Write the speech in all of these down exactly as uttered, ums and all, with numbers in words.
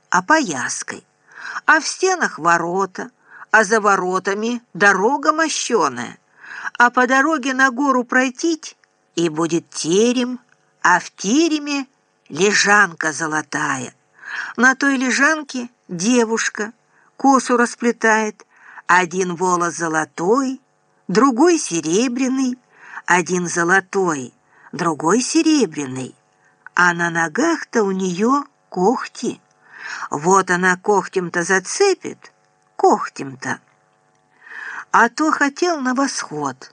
опояской, а в стенах ворота, а за воротами дорога мощеная, а по дороге на гору пройтить, и будет терем, а в тереме лежанка золотая. На той лежанке девушка косу расплетает, один волос золотой, другой серебряный, один золотой, другой серебряный, а на ногах-то у нее когти. Вот она когтем-то зацепит, когтем-то. А то хотел на восход.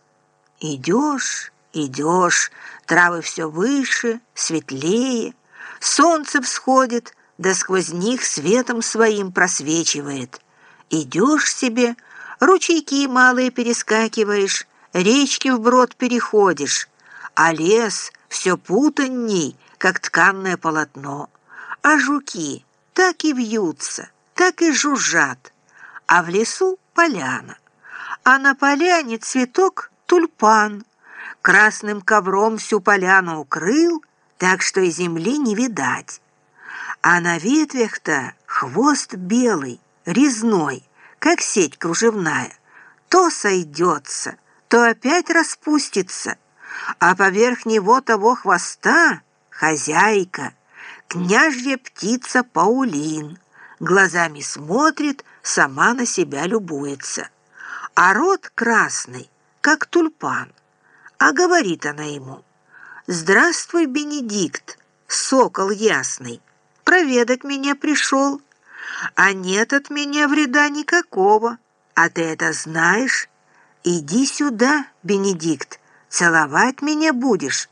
Идешь, идешь, травы все выше, светлее, солнце всходит, да сквозь них светом своим просвечивает. Идешь себе, ручейки малые перескакиваешь, речки вброд переходишь, а лес все путанней, как тканное полотно, а жуки так и вьются, так и жужжат, а в лесу поляна, а на поляне цветок тюльпан, красным ковром всю поляну укрыл, так что и земли не видать. А на ветвях-то хвост белый, резной, как сеть кружевная, то сойдется, то опять распустится, а поверх него того хвоста хозяйка, княжья птица Паулин, глазами смотрит, сама на себя любуется, а рот красный, как тюльпан, а говорит она ему: «Здравствуй, Бенедикт, сокол ясный, проведать меня пришел, а нет от меня вреда никакого, а ты это знаешь. Иди сюда, Бенедикт, целовать меня будешь».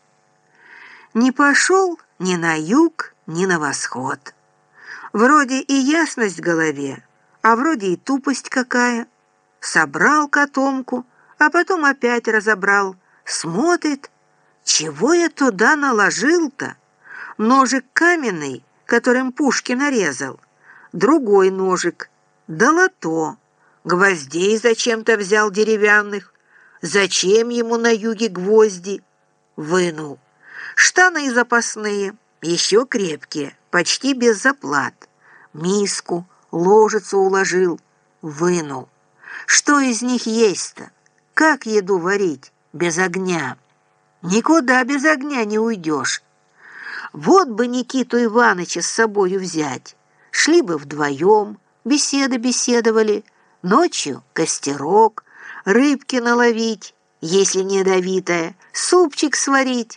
Не пошел ни на юг, ни на восход. Вроде и ясность в голове, а вроде и тупость какая. Собрал котомку, а потом опять разобрал, смотрит, чего я туда наложил-то? Ножик каменный, которым Пушкин нарезал, другой ножик, долото, гвоздей зачем-то взял деревянных, зачем ему на юге гвозди? Вынул. Штаны запасные, еще крепкие, почти без заплат. Миску, ложицу уложил, вынул. Что из них есть-то? Как еду варить без огня? Никуда без огня не уйдешь. Вот бы Никиту Иваныча с собою взять. Шли бы вдвоем, беседы беседовали, ночью костерок, рыбки наловить, если не ядовитая, супчик сварить.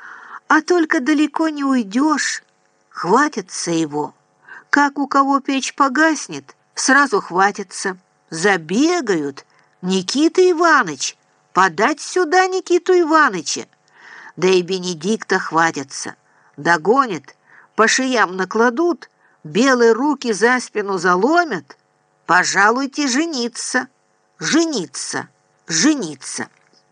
А только далеко не уйдешь, хватится его. Как у кого печь погаснет, сразу хватится. Забегают: «Никита Иваныч, подать сюда Никиту Иваныча!» Да и Бенедикта хватятся. Догонят, по шеям накладут, белые руки за спину заломят. Пожалуйте жениться, жениться, жениться.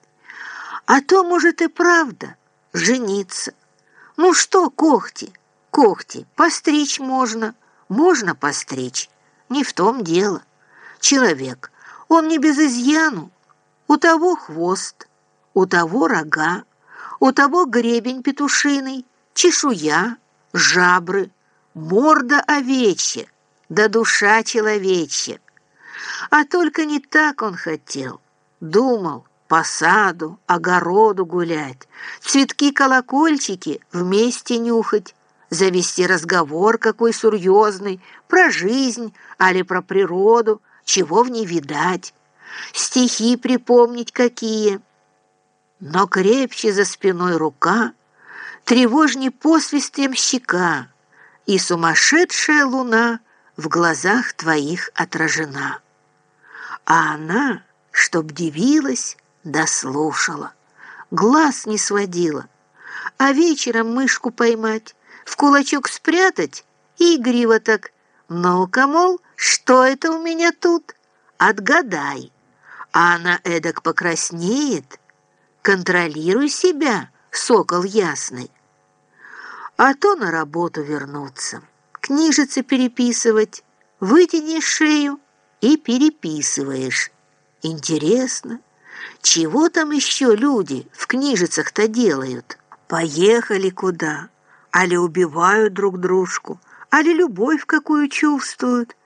А то, может, и правда жениться. Ну что, когти, когти, постричь можно, можно постричь, не в том дело. Человек, он не без изъяну. У того хвост, у того рога, у того гребень петушиный, чешуя, жабры, морда овечья, да душа человечья. А только не так он хотел. Думал по саду, огороду гулять, цветки-колокольчики вместе нюхать, завести разговор какой серьезный, про жизнь, али про природу, чего в ней видать, стихи припомнить какие. Но крепче за спиной рука, тревожней посвист ямщика, и сумасшедшая луна в глазах твоих отражена. А она, чтоб дивилась, дослушала, глаз не сводила, а вечером мышку поймать, в кулачок спрятать и игриво так: «Ну-ка, мол, что это у меня тут? Отгадай». А она эдак покраснеет: «Контролируй себя, сокол ясный». А то на работу вернуться, книжицы переписывать, вытяни шею и переписываешь. Интересно, чего там еще люди в книжицах-то делают? Поехали куда? Али убивают друг дружку, али любовь какую чувствуют.